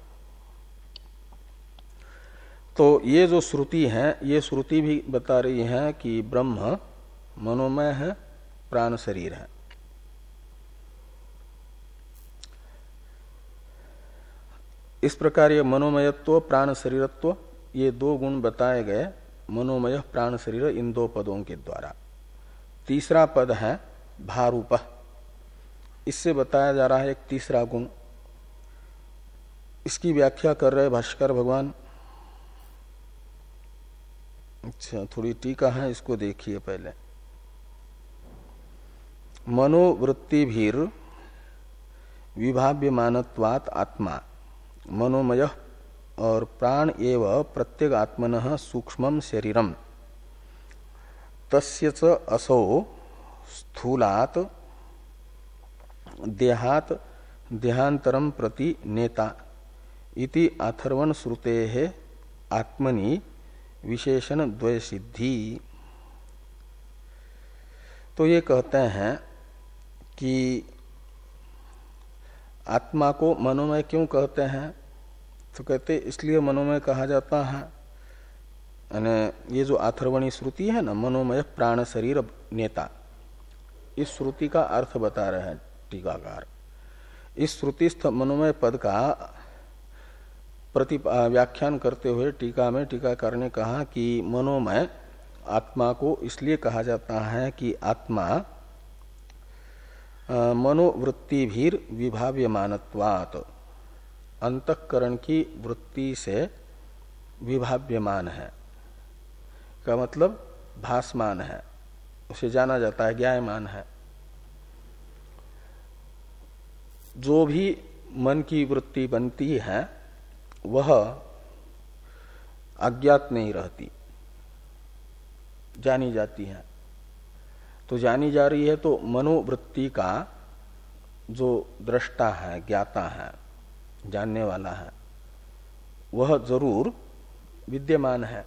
तो ये जो श्रुति है ये श्रुति भी बता रही है कि ब्रह्म मनोमय है, प्राण शरीर है। इस प्रकार ये मनोमयत्व प्राण शरीरत्व ये दो गुण बताए गए मनोमय प्राण शरीर इन दो पदों के द्वारा। तीसरा पद है भारूप, इससे बताया जा रहा है एक तीसरा गुण। इसकी व्याख्या कर रहे भाष्कर भगवान। अच्छा, थोड़ी टीका है, इसको देखिए पहले। मनोवृत्तिभीर विभाव्यमानत्वात् आत्मा मनोमय और प्राण एव प्रत्येक आत्मनः सूक्ष्मं शरीरम तस्य च असौ स्थूलात् देहात् देहांतरम प्रति नेता इति अथर्वण श्रुतेः आत्मनि विशेषण द्वय सिद्धि। तो ये कहते हैं कि आत्मा को मनोमय क्यों कहते हैं? तो कहते इसलिए मनोमय कहा जाता है यानी ये जो अथर्वणी श्रुति है ना, मनोमय प्राण शरीर नेता, इस श्रुति का अर्थ बता रहे हैं टीकाकार। इस श्रुतिस्थ मनोमय पद का प्रति व्याख्यान करते हुए टीका में टीकाकार ने कहा कि मनोमय आत्मा को इसलिए कहा जाता है कि आत्मा मनोवृत्ति भी विभाव्यमानत्वात्, अंतःकरण की वृत्ति से विभाव्यमान है, का मतलब भासमान है, उसे जाना जाता है, ज्ञायमान है। जो भी मन की वृत्ति बनती है वह अज्ञात नहीं रहती, जानी जाती है। तो जानी जा रही है तो मनोवृत्ति का जो दृष्टा है, ज्ञाता है, जानने वाला है, वह जरूर विद्यमान है।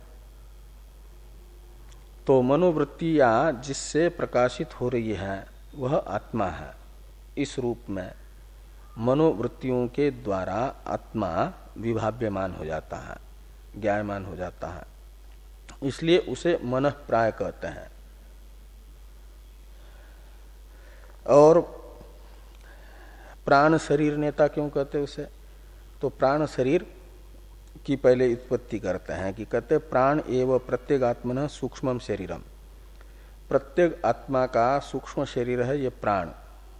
तो मनोवृत्तियां जिससे प्रकाशित हो रही है वह आत्मा है। इस रूप में मनोवृत्तियों के द्वारा आत्मा विभाव्यमान हो जाता है, ज्ञायमान हो जाता है, इसलिए उसे मनः प्राय कहते हैं। और प्राण शरीर नेता क्यों कहते हैं उसे? तो प्राण शरीर की पहले उत्पत्ति करते हैं कि कहते प्राण एवं प्रत्येक आत्मन सूक्ष्म शरीरम, प्रत्येक आत्मा का सूक्ष्म शरीर है ये प्राण।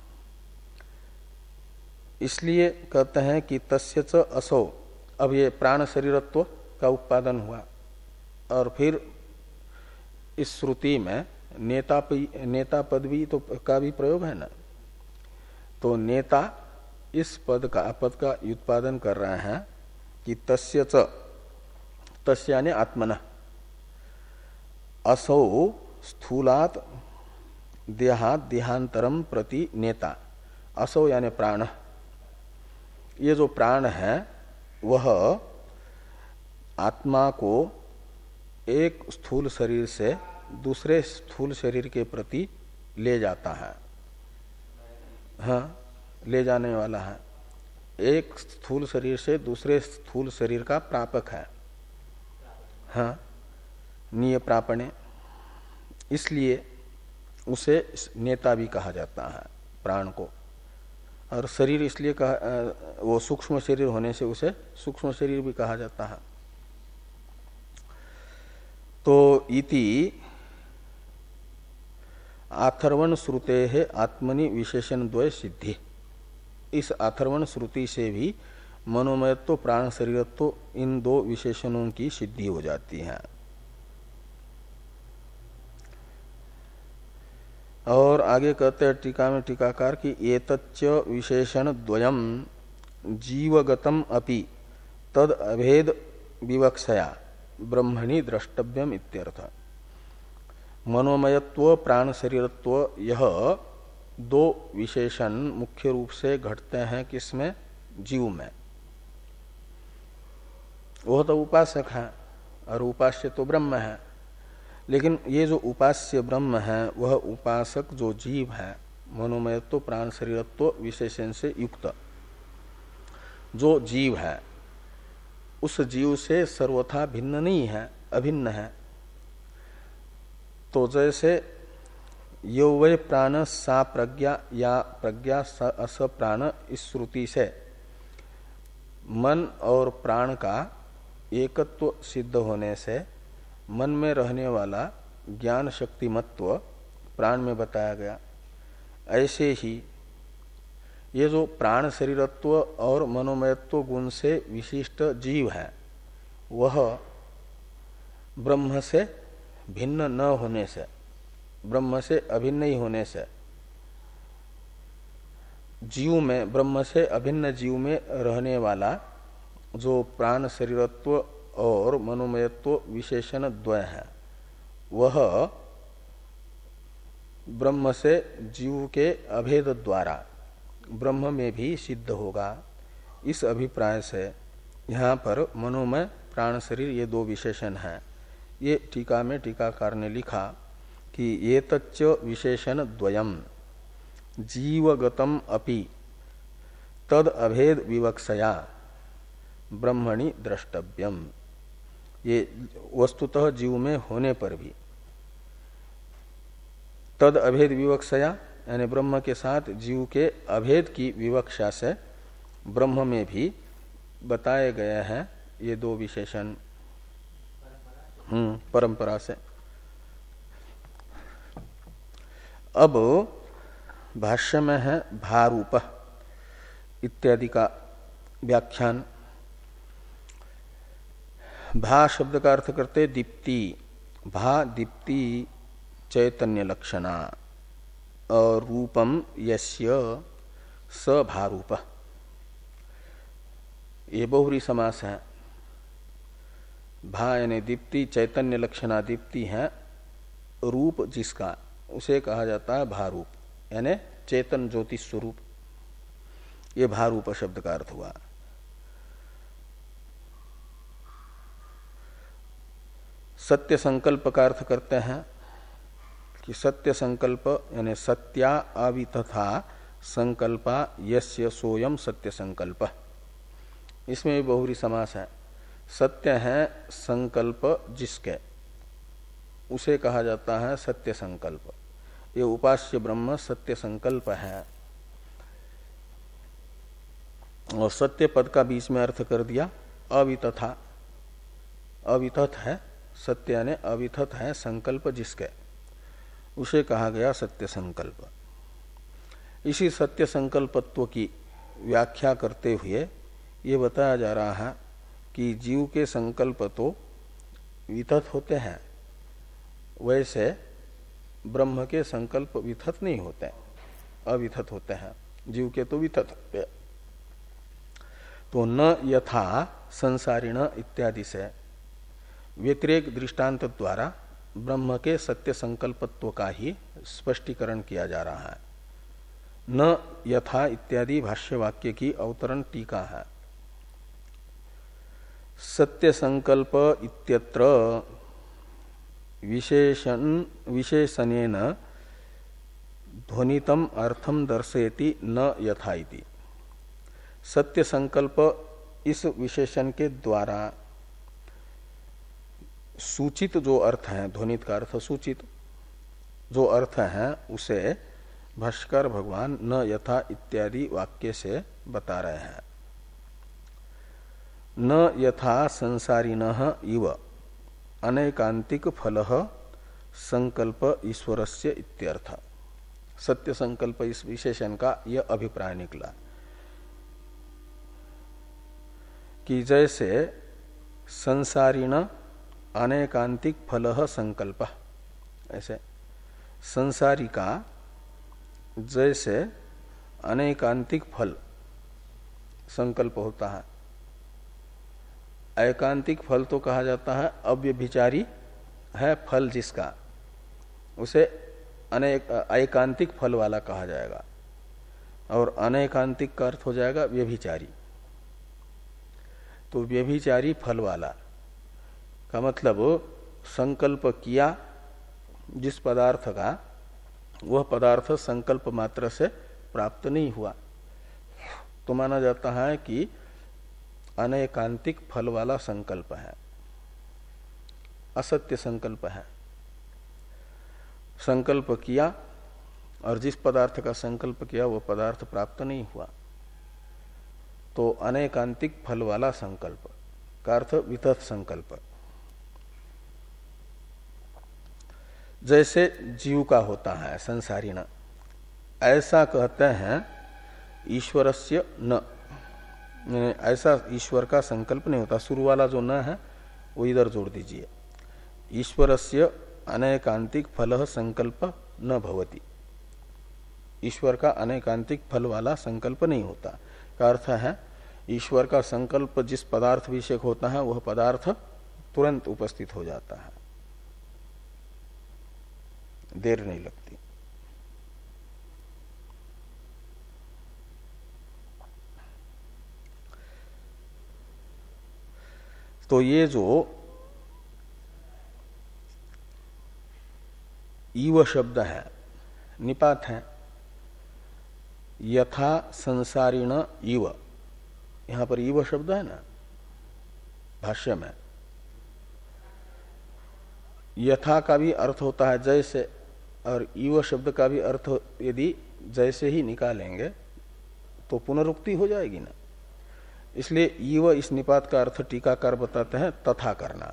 इसलिए कहते हैं कि तस्य च असौ, अब ये प्राण शरीरत्व का उत्पादन हुआ। और फिर इस श्रुति में नेता नेता पद भी तो का भी प्रयोग है ना, तो नेता इस पद का पद का उत्पादन कर रहे हैं कि तस्य च, तस्य यानी आत्मन, असौ स्थूलात देहात देहांतरम प्रति नेता, असौ यानी प्राण। ये जो प्राण है वह आत्मा को एक स्थूल शरीर से दूसरे स्थूल शरीर के प्रति ले जाता है, हाँ, ले जाने वाला है। एक स्थूल शरीर से दूसरे स्थूल शरीर का प्रापक है, हाँ, निय प्रापणे, इसलिए उसे नेता भी कहा जाता है प्राण को। और शरीर इसलिए कहा, वो सूक्ष्म शरीर होने से उसे सूक्ष्म शरीर भी कहा जाता है। तो इति आथर्वण श्रुते है आत्मनि विशेषण द्वय सिद्धि, इस आथर्वण श्रुति से भी मनोमयत्व प्राण शरीरत्व इन दो विशेषणों की सिद्धि हो जाती है। और आगे कहते हैं टीका में टीकाकार की एतच्च विशेषण द्वयम जीवगतम अपि तद अभेद विवक्षया ब्रह्मणि द्रष्टव्यम इत्यर्थ। मनोमयत्व प्राण शरीरत्व यह दो विशेषण मुख्य रूप से घटते हैं किसमें? जीव में। वह तो उपासक है और उपास्य तो ब्रह्म है, लेकिन ये जो उपास्य ब्रह्म है वह उपासक जो जीव है, मनोमयत्व प्राण शरीरत्व विशेषण से युक्त जो जीव है, उस जीव से सर्वथा भिन्न नहीं है, अभिन्न है। तो जैसे यो वै प्राण सा प्रज्ञा या प्रज्ञा अस प्राण, इस श्रुति से मन और प्राण का एकत्व सिद्ध होने से मन में रहने वाला ज्ञान शक्तिमत्व प्राण में बताया गया। ऐसे ही ये जो प्राण शरीरत्व और मनोमयत्व गुण से विशिष्ट जीव है वह ब्रह्म से भिन्न न होने से, ब्रह्म से अभिन्न ही होने से, जीव में ब्रह्म से अभिन्न जीव में रहने वाला जो प्राण शरीरत्व और मनोमयत्व विशेषण द्वय है वह ब्रह्म से जीव के अभेद द्वारा ब्रह्म में भी सिद्ध होगा। इस अभिप्राय से यहाँ पर मनोमय प्राण शरीर ये दो विशेषण हैं। ये टीका में टीकाकार ने लिखा कि ये तच्च विशेषण द्वयम जीवगतम अपि तद अभेद विवक्षया ब्रह्मणि द्रष्टव्यम। ये वस्तुतः जीव में होने पर भी तद अभेद विवक्षया यानी ब्रह्म के साथ जीव के अभेद की विवक्षा से ब्रह्म में भी बताए गए हैं ये दो विशेषण हम्म परंपरा से। अब भाष्य में है भारूप इत्यादि का व्याख्यान। भा शब्द का अर्थ करते दीप्ति, भा दीप्ति चैतन्य लक्षणा और रूपम यस्य स भारूप, ये बहुरी समास है। भा यानी दीप्ति, चैतन्य लक्षणा दीप्ति है, रूप जिसका उसे कहा जाता है भारूप यानी चेतन ज्योतिष स्वरूप। ये भारूप शब्द का अर्थ हुआ। सत्य संकल्प का अर्थ करते हैं कि सत्य संकल्प यानी सत्या अवितथा संकल्पा यस्य सोयम सत्य संकल्प, इसमें भी बहुरी समास है। सत्य है संकल्प जिसके, उसे कहा जाता है सत्य संकल्प। ये उपास्य ब्रह्म सत्य संकल्प है। और सत्य पद का बीच में अर्थ कर दिया अवितथा, अवितथ है सत्य यानी अवितथ है संकल्प जिसके, उसे कहा गया सत्य संकल्प। इसी सत्य संकल्पत्व की व्याख्या करते हुए ये बताया जा रहा है कि जीव के संकल्प तो वितथ होते हैं, वैसे ब्रह्म के संकल्प वितथ नहीं होते, अवितथ होते हैं। जीव के तो वितथ होते। तो न यथा संसारिण इत्यादि से व्यतिरेक दृष्टांत द्वारा ब्रह्म के सत्य संकल्पत्व का ही स्पष्टीकरण किया जा रहा है। न यथा इत्यादि भाष्य वाक्य की अवतरण टीका है। सत्य संकल्प इत्यत्र विशेषण विशेषणेन ध्वनितम अर्थम दर्शयति न यथा इति। सत्य संकल्प इस विशेषण के द्वारा सूचित जो अर्थ है, ध्वनित का अर्थ सूचित जो अर्थ है, उसे भाष्कर भगवान न यथा इत्यादि वाक्य से बता रहे हैं। न यथा संसारिणः इव अनैकांतिक फलः संकल्प ईश्वरस्य इत्यर्थ। सत्य संकल्प इस विशेषण का यह अभिप्राय निकला कि जैसे संसारिण अनैकांतिक फलः संकल्प, ऐसे संसारी का जैसे अनैकांतिक फल संकल्प होता है। एकांतिक फल तो कहा जाता है अव्यभिचारी है फल जिसका, उसे अनेक एकांतिक फल वाला कहा जाएगा। और अनैकांतिक का अर्थ हो जाएगा व्यभिचारी। तो व्यभिचारी फल वाला का मतलब संकल्प किया जिस पदार्थ का, वह पदार्थ संकल्प मात्र से प्राप्त नहीं हुआ, तो माना जाता है कि अनैकांतिक फल वाला संकल्प है, असत्य संकल्प है। संकल्प किया और जिस पदार्थ का संकल्प किया वह पदार्थ प्राप्त नहीं हुआ, तो अनैकांतिक फल वाला संकल्प का अर्थ वितथ संकल्प। जैसे जीव का होता है संसारी न, ऐसा कहते हैं ईश्वरस्य न, ऐसा ईश्वर का संकल्प नहीं होता। शुरू वाला जो न है वो इधर जोड़ दीजिए। ईश्वरस्य अनैकांतिक फलः संकल्प न भवति। ईश्वर का अनैकांतिक फल वाला संकल्प नहीं होता का अर्थ है ईश्वर का संकल्प जिस पदार्थ विषयक होता है वह पदार्थ तुरंत उपस्थित हो जाता है, देर नहीं लगती। तो ये जो ईव शब्द है निपात है। यथा संसारिण ईव, यहां पर ईव शब्द है ना भाष्य में, यथा का भी अर्थ होता है जैसे, और ईव शब्द का भी अर्थ यदि जैसे ही निकालेंगे तो पुनरुक्ति हो जाएगी ना। इसलिए ईव इस निपात का अर्थ टीकाकार बताते हैं तथा करना,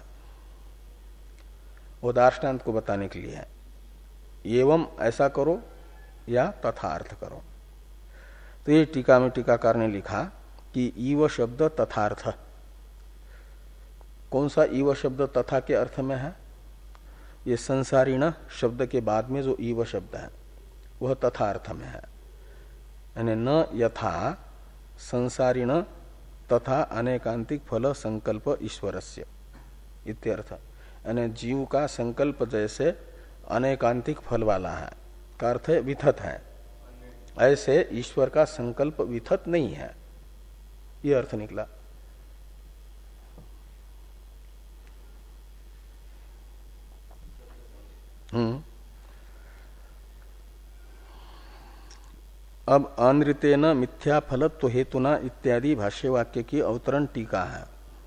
वो दार्ष्टान्त को बताने के लिए है। एवं ऐसा करो या तथा अर्थ करो। तो ये टीका में टीकाकार ने लिखा कि ईव शब्द तथार्थ। कौन सा ईव शब्द तथा के अर्थ में है? ये संसारिण शब्द के बाद में जो ईव शब्द है वह तथा अर्थ में है। यानी न यथा संसारिण तथा अनेकांतिक फल संकल्प ईश्वरस्य इत्यर्थ। यानी जीव का संकल्प जैसे अनेकांतिक फल वाला है, का अर्थ है विथत है, ऐसे ईश्वर का संकल्प विथत नहीं है, ये अर्थ निकला। हम्म अब अनृतेन मिथ्या फलत्व हेतुना इत्यादि भाष्यवाक्य की अवतरण टीका है।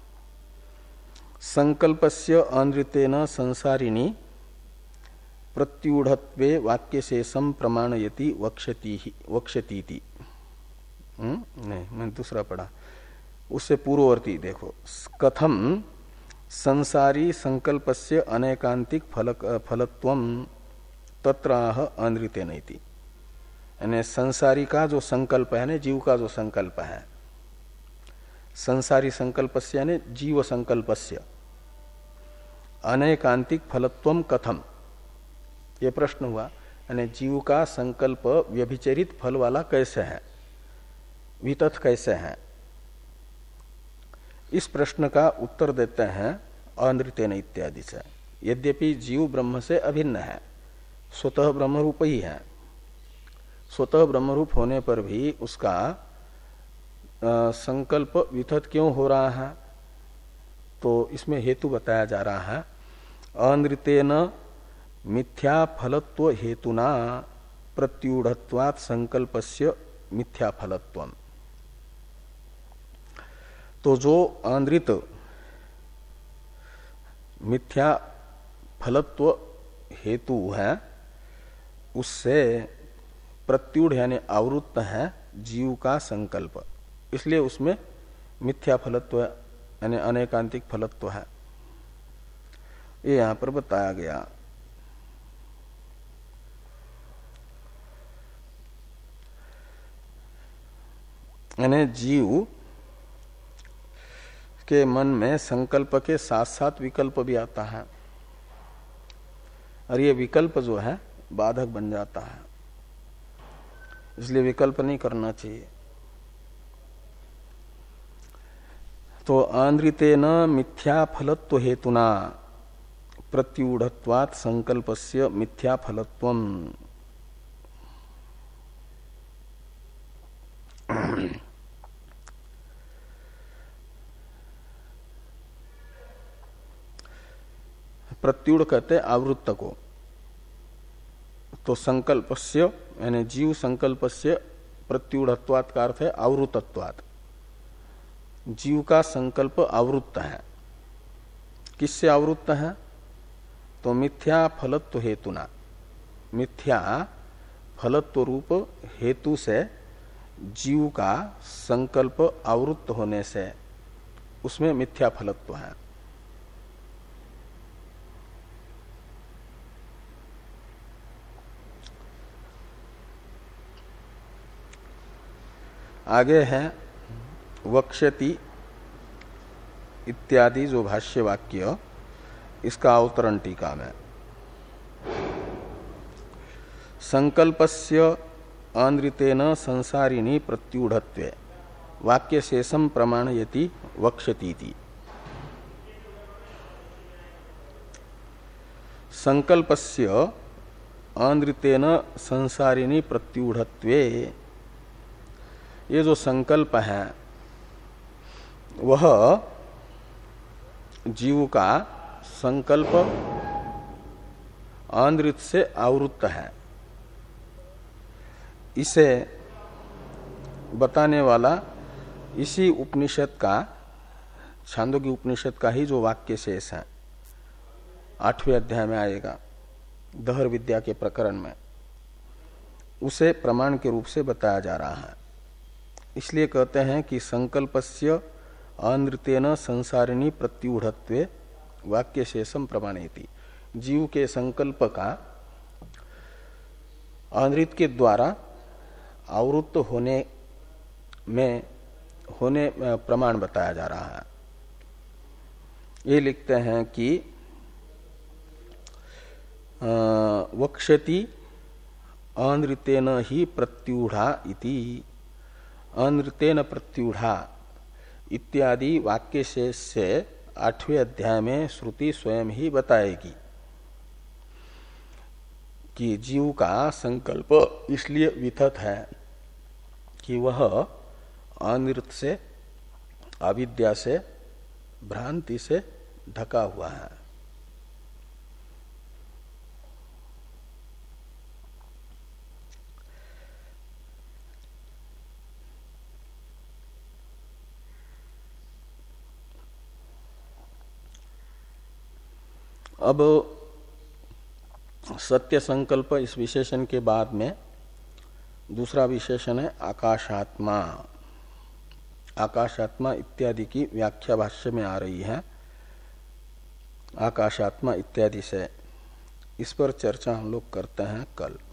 संकल्पस्य अनृतेन संसारिणी प्रत्यूढ़त्वे वाक्यशेषम प्रमाणयति वक्षति वक्षतीति। नहीं, मैं दूसरा पढ़ा, उससे पूर्ववर्ती देखो। कथम संसारी संकल्पस्य अनेकांतिक फलक फलत्वम तत्राह अनृतेन इति। यानी संसारी का जो संकल्प है, जीव का जो संकल्प है, संसारी संकल्पस्य यानी जीव संकल्पस्य अनेकांतिक फलत्वम कथम, ये प्रश्न हुआ। यानी जीव का संकल्प व्यभिचरित फल वाला कैसे है, वितथ कैसे है? इस प्रश्न का उत्तर देते हैं अनृतेन इत्यादि से। यद्यपि जीव ब्रह्म से अभिन्न है, स्वतः ब्रह्मरूप ही है, स्वतः ब्रह्मरूप होने पर भी उसका आ, संकल्प विथत क्यों हो रहा है? तो इसमें हेतु बताया जा रहा है। अनृतेन मिथ्या फलत्व हेतुना प्रत्यूढ़त्वात् संकल्पस्य मिथ्या फलत्वम्। तो जो अनृत मिथ्या फलत्व हेतु है उससे प्रत्यूढ़ यानी आवृत्त है जीव का संकल्प, इसलिए उसमें मिथ्या फलत्व यानी अनेकांतिक फलत्व है, ये यहां पर बताया गया। यानी जीव के मन में संकल्प के साथ साथ विकल्प भी आता है, और ये विकल्प जो है बाधक बन जाता है, इसलिए विकल्प नहीं करना चाहिए। तो अनृतेन मिथ्या फलत्व हेतुना प्रत्यूढ़त्वात् संकल्पस्य मिथ्या फलत्वम्। प्रत्यूढ़ कहते आवृत्त को, तो संकल्पस्य यानी जीव संकल्पस्य प्रत्यूढ़त्वात् का अर्थ है आवृतत्वात्। जीव का संकल्प आवृत्त है, किससे आवृत्त है? तो मिथ्या फलत्व हेतुना, मिथ्या फलत्व रूप हेतु से जीव का संकल्प आवृत्त होने से उसमें मिथ्या फलत्व है। आगे है वक्षति इत्यादि जो भाष्य वाक्य, इसका अवतरण टीका में। संकल्पस्य अनृतेन संसारिणी प्रत्यूढ़त्वे वाक्य शेषम प्रमाणयति वक्षतीति। संकल्पस्य अनृतेन संसारिणी प्रत्यूढ़त्वे, ये जो संकल्प है वह जीव का संकल्प अनृत से आवृत्त है, इसे बताने वाला इसी उपनिषद का, छांदोग्य उपनिषद का ही जो वाक्य शेष है आठवें अध्याय में आएगा दहर विद्या के प्रकरण में, उसे प्रमाण के रूप से बताया जा रहा है। इसलिए कहते हैं कि संकल्पस्य अनृतेन संसारिणी प्रत्यूढ़त्वे वाक्य शेषम प्रमाणेति। जीव के संकल्प का अनृत के द्वारा आवृत्त होने में होने प्रमाण बताया जा रहा है। ये लिखते हैं कि वक्षति अनृतेन ही प्रत्यूढ़ा इति, अनृतेन प्रत्यूढ़ा इत्यादि वाक्य शेष से आठवें अध्याय में श्रुति स्वयं ही बताएगी कि जीव का संकल्प इसलिए विथत है कि वह अनृत से, अविद्या से, भ्रांति से ढका हुआ है। अब सत्य संकल्प इस विशेषण के बाद में दूसरा विशेषण है आकाशात्मा। आकाशात्मा इत्यादि की व्याख्या भाष्य में आ रही है। आकाशात्मा इत्यादि से इस पर चर्चा हम लोग करते हैं कल।